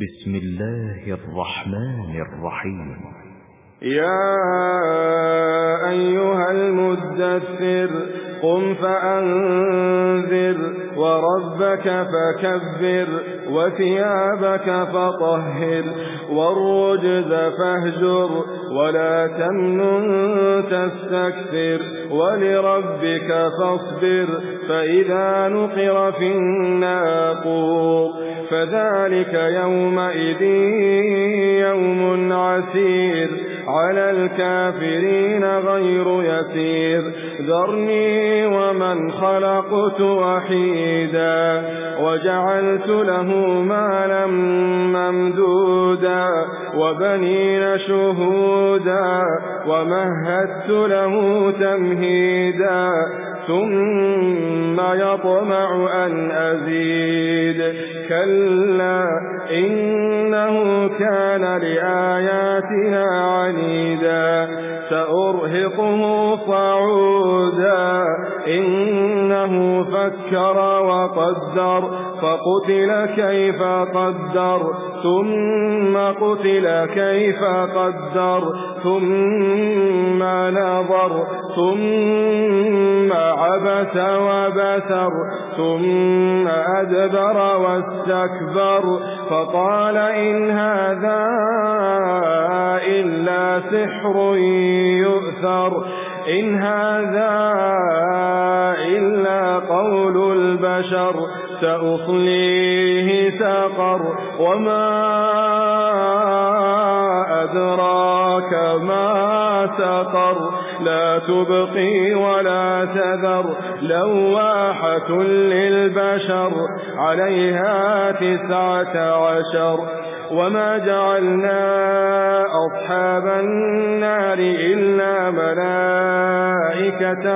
بسم الله الرحمن الرحيم. يا أيها المدثر قم فأنذر وربك فكبر وثيابك فطهر والرجز فاهجر ولا تمنن تستكثر ولربك فاصبر فإذا نقر في الناقور فذلك يومئذ يوم عسير على الكافرين غير يسير ذرني ومن خلقت وحيدا وجعلت له مالا ممدودا وبنين شهودا ومهدت له تمهيدا ثم يطمع أن أزيد كلا إنه كان لآياتنا عنيدا سأرهقه صعودا إنه فكر وقدر فقتل كيف قدر ثم قتل كيف قدر ثم نظر ثم عبس وبسر ثم أدبر واستكبر فقال إن هذا إلا سحر يؤثر إن هذا إلا قول البشر سأصليه سقر وما أدراك ما سقر لا تبقي ولا تذر لواحة للبشر عليها 19 وما جعلنا أصحاب النار إلا ملائكة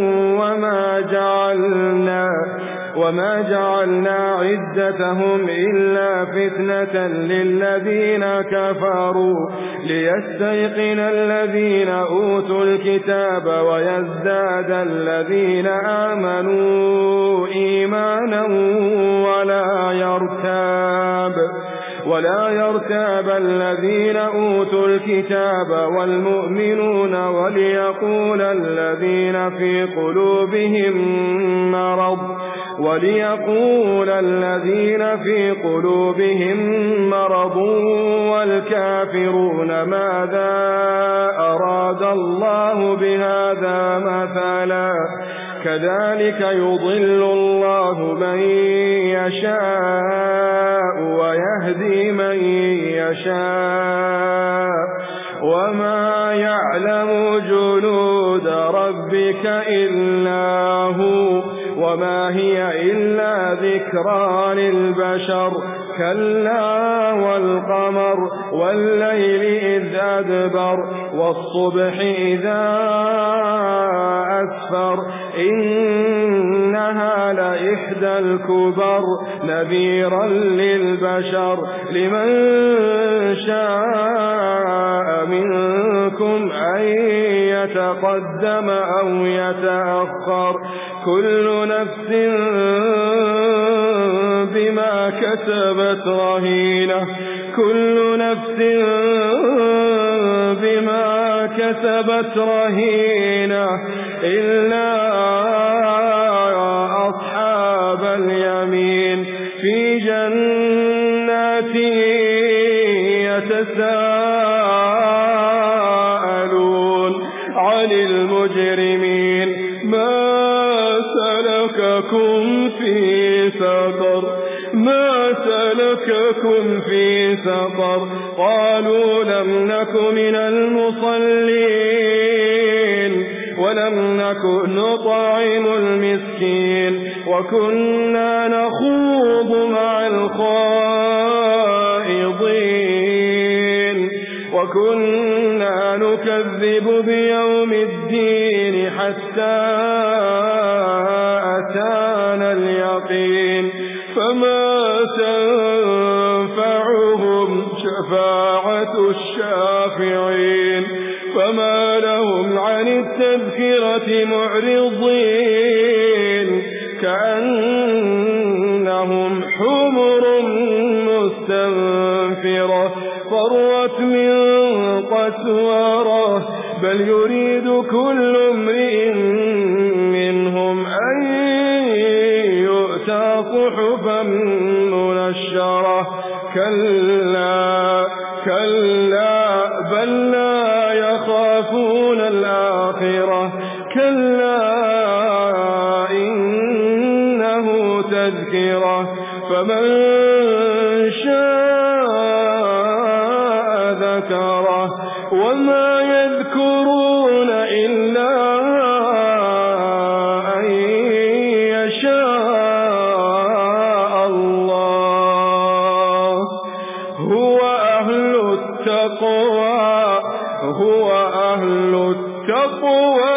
وما جعلنا عدتهم إلا فتنة للذين كفروا ليستيقن الذين أوتوا الكتاب ويزداد الذين آمنوا إيمانا ولا يرتاب الذين أوتوا الكتاب والمؤمنون وليقول الذين في قلوبهم مرض والكافرون ماذا أراد الله بهذا مثلا كذلك يضل الله من يشاء ويهدي من يشاء وما يعلم جنود ربك إلا هو وما هي إلا ذكرى للبشر كلا والقمر والليل إذ أدبر والصبح إذا أسفر إنها لإحدى الكبر نذيرا للبشر لمن شاء منكم أن يتقدم أو يتأخر كل نفس بما كسبت رهينة إلا أصحاب اليمين في جنات يتساءلون عن المجرمين ما سلككم في سقر قالوا لم نك من المصلين ولم نك نطعم المسكين وكنا نخوض مع الخائضين وكنا نكذب بيوم الدين حتى أتانا اليقين فما تنفعهم شفاعة الشافعين فما لهم عن التذكرة معرضين كأنهم حمر مستنفرة كافرة فرت من قسورة بل يريد كل امرئ منهم أن يؤتى صحفا منشرة كلا بل لا يخافون الآخرة كلا إنه تذكرة فمن شاء ذكره وما يذكرون إلا أن يشاء الله هو أهل التقوى